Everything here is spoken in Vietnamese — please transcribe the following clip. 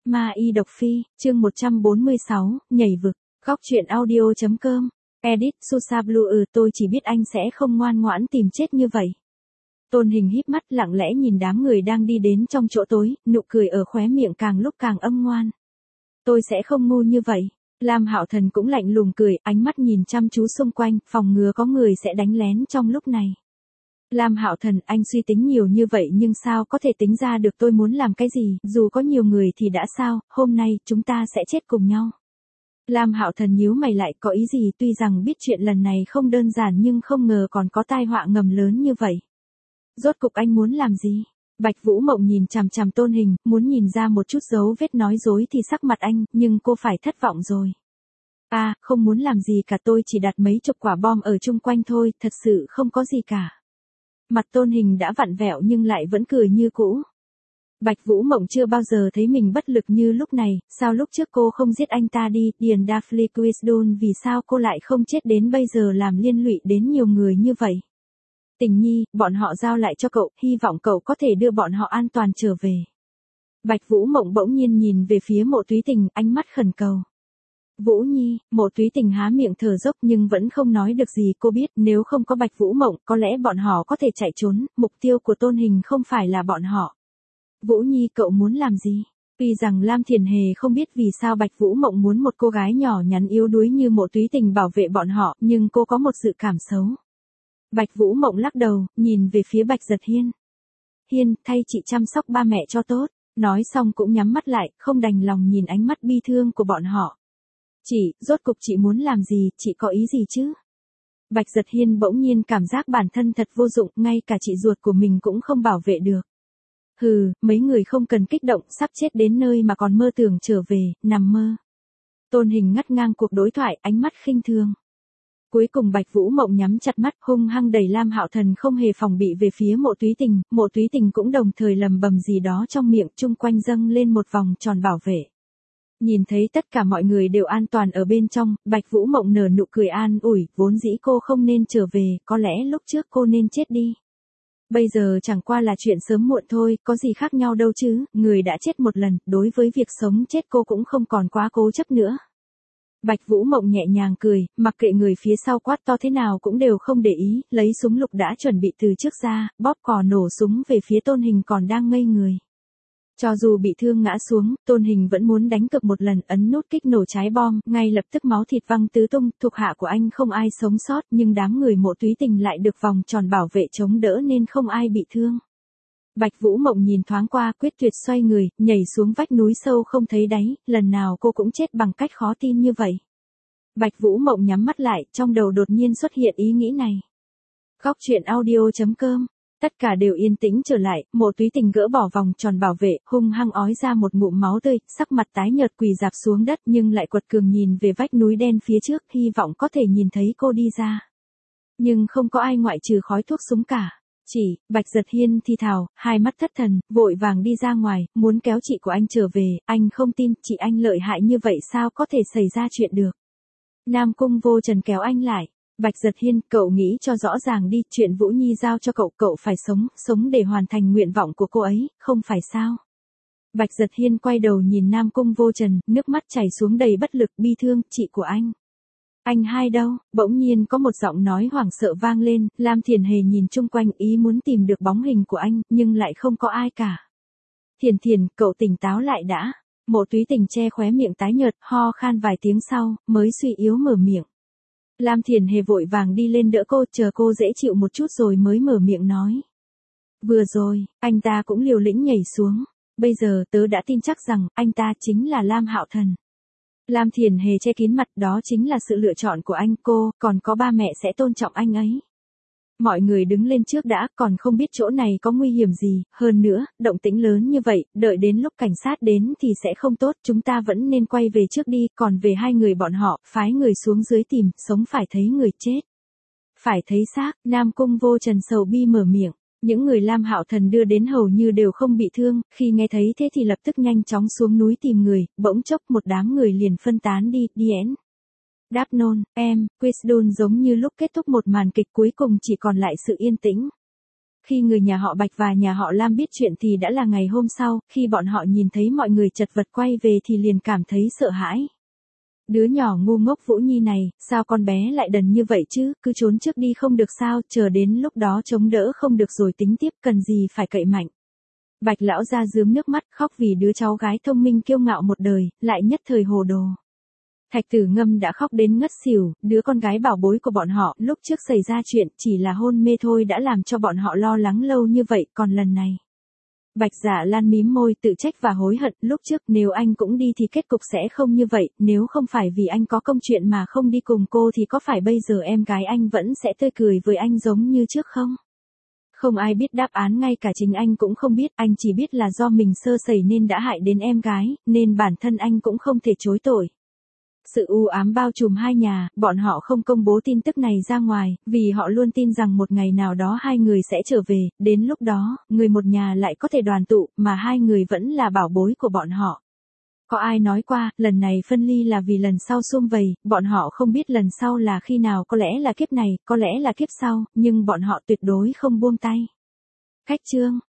Ma y độc phi, chương 146, nhảy vực, góc truyện audio.com, edit Susa Blue. Tôi chỉ biết anh sẽ không ngoan ngoãn tìm chết như vậy. Tôn Hình híp mắt lặng lẽ nhìn đám người đang đi đến trong chỗ tối, nụ cười ở khóe miệng càng lúc càng âm ngoan. Tôi sẽ không ngu như vậy. Lam Hạo Thần cũng lạnh lùng cười, ánh mắt nhìn chăm chú xung quanh, phòng ngừa có người sẽ đánh lén trong lúc này. Lam Hạo Thần, anh suy tính nhiều như vậy nhưng sao có thể tính ra được tôi muốn làm cái gì, dù có nhiều người thì đã sao, hôm nay chúng ta sẽ chết cùng nhau. Lam Hạo Thần nhíu mày lại, có ý gì? Tuy rằng biết chuyện lần này không đơn giản nhưng không ngờ còn có tai họa ngầm lớn như vậy. Rốt cục anh muốn làm gì? Bạch Vũ Mộng nhìn chằm chằm Tôn Hình, muốn nhìn ra một chút dấu vết nói dối thì sắc mặt anh, nhưng cô phải thất vọng rồi. Không muốn làm gì cả, tôi chỉ đặt mấy chục quả bom ở chung quanh thôi, thật sự không có gì cả. Mặt Tôn Hình đã vặn vẹo nhưng lại vẫn cười như cũ. Bạch Vũ Mộng chưa bao giờ thấy mình bất lực như lúc này, sao lúc trước cô không giết anh ta đi, Điền Daphne Quisdon, vì sao cô lại không chết đến bây giờ làm liên lụy đến nhiều người như vậy? Tình Nhi, bọn họ giao lại cho cậu, hy vọng cậu có thể đưa bọn họ an toàn trở về. Bạch Vũ Mộng bỗng nhiên nhìn về phía Mộ Túy Tình, ánh mắt khẩn cầu. Vũ Nhi, Mộ Túy Tình há miệng thở dốc nhưng vẫn không nói được gì. Cô biết nếu không có Bạch Vũ Mộng, có lẽ bọn họ có thể chạy trốn, mục tiêu của Tôn Hình không phải là bọn họ. Vũ Nhi, cậu muốn làm gì? Tuy rằng Lam Thiền Hề không biết vì sao Bạch Vũ Mộng muốn một cô gái nhỏ nhắn yếu đuối như Mộ Túy Tình bảo vệ bọn họ, nhưng cô có một dự cảm xấu. Bạch Vũ Mộng lắc đầu, nhìn về phía Bạch Giật Hiên. Hiên, thay chị chăm sóc ba mẹ cho tốt. Nói xong cũng nhắm mắt lại, không đành lòng nhìn ánh mắt bi thương của bọn họ. Chị, rốt cục chị muốn làm gì, chị có ý gì chứ? Bạch Giật Hiên bỗng nhiên cảm giác bản thân thật vô dụng, ngay cả chị ruột của mình cũng không bảo vệ được. Hừ, mấy người không cần kích động, sắp chết đến nơi mà còn mơ tưởng trở về, nằm mơ. Tôn Hình ngắt ngang cuộc đối thoại, ánh mắt khinh thường. Cuối cùng Bạch Vũ Mộng nhắm chặt mắt, hung hăng đẩy Lam Hạo Thần không hề phòng bị về phía Mộ Túy Tình. Mộ Túy Tình cũng đồng thời lầm bầm gì đó trong miệng, chung quanh dâng lên một vòng tròn bảo vệ. Nhìn thấy tất cả mọi người đều an toàn ở bên trong, Bạch Vũ Mộng nở nụ cười an ủi, vốn dĩ cô không nên trở về, có lẽ lúc trước cô nên chết đi. Bây giờ chẳng qua là chuyện sớm muộn thôi, có gì khác nhau đâu chứ, người đã chết một lần, đối với việc sống chết cô cũng không còn quá cố chấp nữa. Bạch Vũ Mộng nhẹ nhàng cười, mặc kệ người phía sau quát to thế nào cũng đều không để ý, lấy súng lục đã chuẩn bị từ trước ra, bóp cò nổ súng về phía Tôn Hình còn đang ngây người. Cho dù bị thương ngã xuống, Tôn Hình vẫn muốn đánh cược một lần, ấn nút kích nổ trái bom, ngay lập tức máu thịt văng tứ tung, thuộc hạ của anh không ai sống sót, nhưng đám người Mộ Túy Tình lại được vòng tròn bảo vệ chống đỡ nên không ai bị thương. Bạch Vũ Mộng nhìn thoáng qua, quyết tuyệt xoay người, nhảy xuống vách núi sâu không thấy đáy, lần nào cô cũng chết bằng cách khó tin như vậy. Bạch Vũ Mộng nhắm mắt lại, trong đầu đột nhiên xuất hiện ý nghĩ này. Góc truyện audio.com. Tất cả đều yên tĩnh trở lại, Mộ Túy Tình gỡ bỏ vòng tròn bảo vệ, hung hăng ói ra một ngụm máu tươi, sắc mặt tái nhợt quỳ rạp xuống đất nhưng lại quật cường nhìn về vách núi đen phía trước, hy vọng có thể nhìn thấy cô đi ra. Nhưng không có ai ngoại trừ khói thuốc súng cả. Bạch Giật Hiên thì thào, hai mắt thất thần, vội vàng đi ra ngoài, muốn kéo chị của anh trở về, anh không tin, chị anh lợi hại như vậy sao có thể xảy ra chuyện được. Nam Cung Vô Trần kéo anh lại. Bạch Giật Hiên, cậu nghĩ cho rõ ràng đi, chuyện Vũ Nhi giao cho cậu, cậu phải sống để hoàn thành nguyện vọng của cô ấy, không phải sao? Bạch Giật Hiên quay đầu nhìn Nam Cung Vô Trần, nước mắt chảy xuống đầy bất lực, bi thương, chị của anh. Anh hai đâu? Bỗng nhiên có một giọng nói hoảng sợ vang lên, Lam Thiền Hề nhìn chung quanh ý muốn tìm được bóng hình của anh, nhưng lại không có ai cả. Thiền, cậu tỉnh táo lại đã. Mộ Túy Tình che khóe miệng tái nhợt, ho khan vài tiếng sau, mới suy yếu mở miệng. Lam Thiền Hề vội vàng đi lên đỡ cô, chờ cô dễ chịu một chút rồi mới mở miệng nói. Vừa rồi, anh ta cũng liều lĩnh nhảy xuống. Bây giờ tớ đã tin chắc rằng, anh ta chính là Lam Hạo Thần. Lam Thiền Hề che kín mặt, đó chính là sự lựa chọn của anh, cô, còn có ba mẹ sẽ tôn trọng anh ấy. Mọi người đứng lên trước đã, còn không biết chỗ này có nguy hiểm gì, hơn nữa, động tĩnh lớn như vậy, đợi đến lúc cảnh sát đến thì sẽ không tốt, chúng ta vẫn nên quay về trước đi, còn về hai người bọn họ, phái người xuống dưới tìm, sống phải thấy người chết. Phải thấy xác, Nam Cung Vô Trần sầu bi mở miệng, những người Lam Hạo Thần đưa đến hầu như đều không bị thương, khi nghe thấy thế thì lập tức nhanh chóng xuống núi tìm người, bỗng chốc một đám người liền phân tán đi, Điển. Đáp nôn, Quisdon giống như lúc kết thúc một màn kịch cuối cùng chỉ còn lại sự yên tĩnh. khi người nhà họ Bạch và nhà họ Lam biết chuyện thì đã là ngày hôm sau, khi bọn họ nhìn thấy mọi người chật vật quay về thì liền cảm thấy sợ hãi. Đứa nhỏ ngu ngốc Vũ Nhi này, sao con bé lại đần như vậy chứ, cứ trốn trước đi không được sao, chờ đến lúc đó chống đỡ không được rồi tính tiếp, cần gì phải cậy mạnh. Bạch lão ra rướm nước mắt khóc vì đứa cháu gái thông minh kiêu ngạo một đời, lại nhất thời hồ đồ. Thạch Tử Ngâm đã khóc đến ngất xỉu, đứa con gái bảo bối của bọn họ, lúc trước xảy ra chuyện, chỉ là hôn mê thôi đã làm cho bọn họ lo lắng lâu như vậy, còn lần này. Bạch Dạ Lan mím môi tự trách và hối hận, lúc trước nếu anh cũng đi thì kết cục sẽ không như vậy, nếu không phải vì anh có công chuyện mà không đi cùng cô thì có phải bây giờ em gái anh vẫn sẽ tươi cười với anh giống như trước không? Không ai biết đáp án, ngay cả chính anh cũng không biết, anh chỉ biết là do mình sơ sẩy nên đã hại đến em gái, nên bản thân anh cũng không thể chối tội. Sự u ám bao trùm hai nhà, bọn họ không công bố tin tức này ra ngoài, vì họ luôn tin rằng một ngày nào đó hai người sẽ trở về, đến lúc đó, người một nhà lại có thể đoàn tụ, mà hai người vẫn là bảo bối của bọn họ. Có ai nói qua, lần này phân ly là vì lần sau sum vầy, bọn họ không biết lần sau là khi nào, có lẽ là kiếp này, có lẽ là kiếp sau, nhưng bọn họ tuyệt đối không buông tay. Khách chương